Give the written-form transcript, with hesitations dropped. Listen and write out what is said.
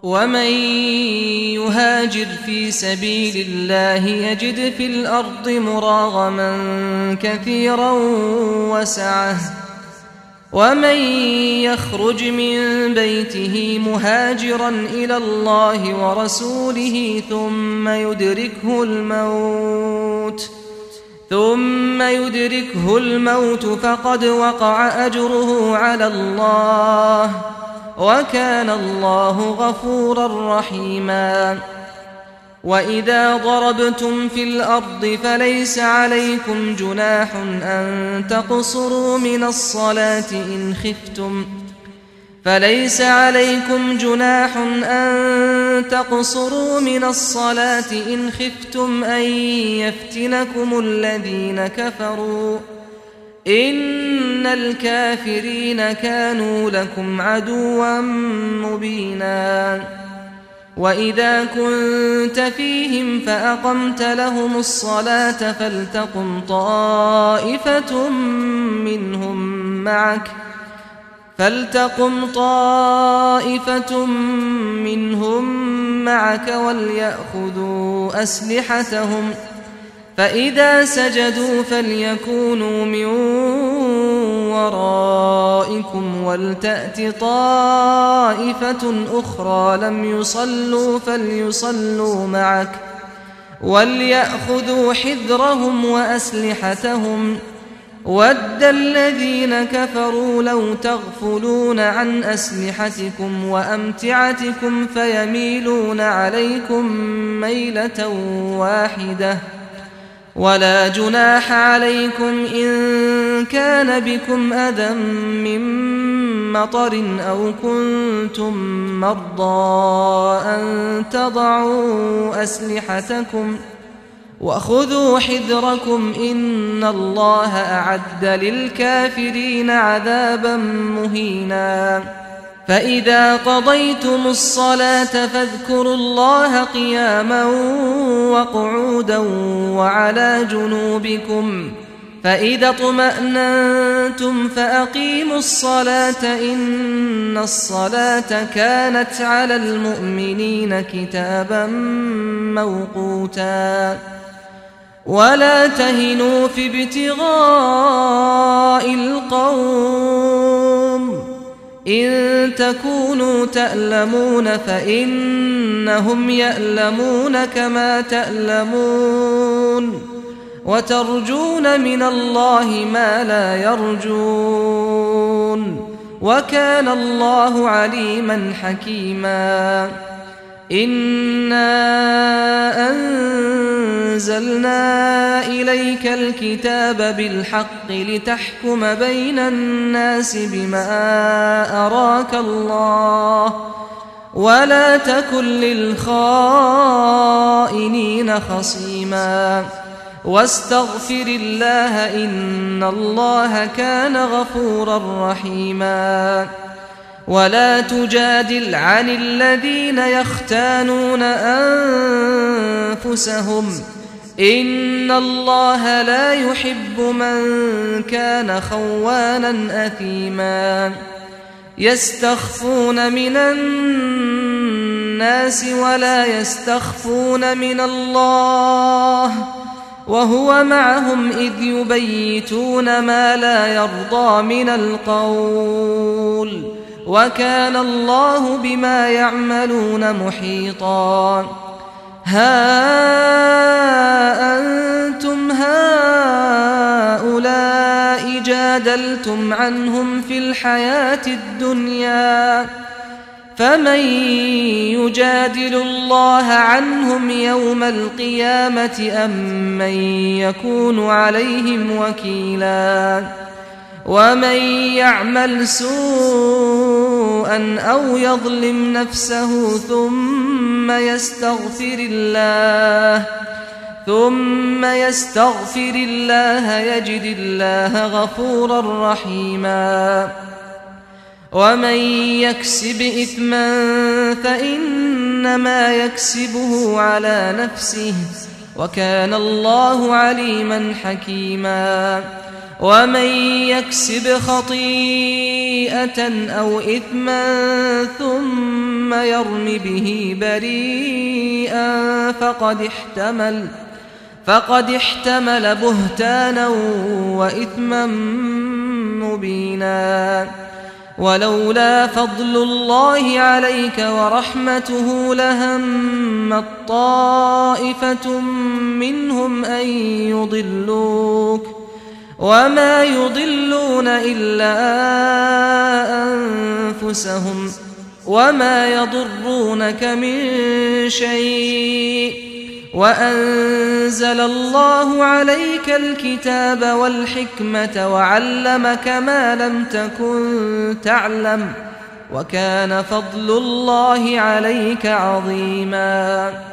ومن يهاجر في سبيل الله يجد في الأرض مراغما كثيرا وسعة ومن يخرج من بيته مهاجرا إلى الله ورسوله ثم يدركه الموت فقد وقع أجره على الله وكان الله غفورا رحيما وإذا ضربتم في الأرض فليس عليكم جناح أن تقصروا من الصلاة إن خفتم أن يفتنكم الذين كفروا إن الكافرين كانوا لكم عدوا مبينا وإذا كنت فيهم فأقمت لهم الصلاة فلتقم طائفة منهم معك وليأخذوا أسلحتهم فإذا سجدوا فليكونوا من ورائكم ولتأت طائفة أخرى لم يصلوا فليصلوا معك وليأخذوا حذرهم وأسلحتهم ود الذين كفروا لو تغفلون عن أسلحتكم وأمتعتكم فيميلون عليكم ميلة واحدة ولا جناح عليكم إن كان بكم أذى من مطر أو كنتم مرضى أن تضعوا أسلحتكم وخذوا حذركم إن الله أعد للكافرين عذابا مهينا فإذا قضيتم الصلاة فاذكروا الله قياما وقعودا وعلى جنوبكم فإذا اطمأننتم فأقيموا الصلاة إن الصلاة كانت على المؤمنين كتابا موقوتا ولا تهنوا في ابتغاء القوم إن تكونوا تألمون فإنهم يألمون كما تألمون وترجون من الله ما لا يرجون وكان الله عليما حكيما إنا أنزلنا إليك الكتاب بالحق لتحكم بين الناس بما أراك الله ولا تكن للخائنين خصيما واستغفر الله إن الله كان غفورا رحيما ولا تجادل عن الذين يختانون أنفسهم إن الله لا يحب من كان خوانا أثيما يستخفون من الناس ولا يستخفون من الله وهو معهم إذ يبيتون ما لا يرضى من القول وكان الله بما يعملون محيطا ها أنتم هؤلاء جادلتم عنهم في الحياة الدنيا فمن يجادل الله عنهم يوم القيامة أم من يكون عليهم وكيلا ومن يعمل سوءا أو يظلم نفسه ثم يستغفر الله يجد الله غفورا رحيما ومن يكسب إثما فإنما يكسبه على نفسه وكان الله عليما حكيما ومن يكسب خطيئة أو إثما ثم يرم به بريئا فقد احتمل بهتانا وإثما مبينا. ولولا فضل الله عليك ورحمته لهمت طائفة منهم أن يضلوك وما يضلون إلا أنفسهم وما يضرونك من شيء وأنزل الله عليك الكتاب والحكمة وعلمك ما لم تكن تعلم وكان فضل الله عليك عظيما.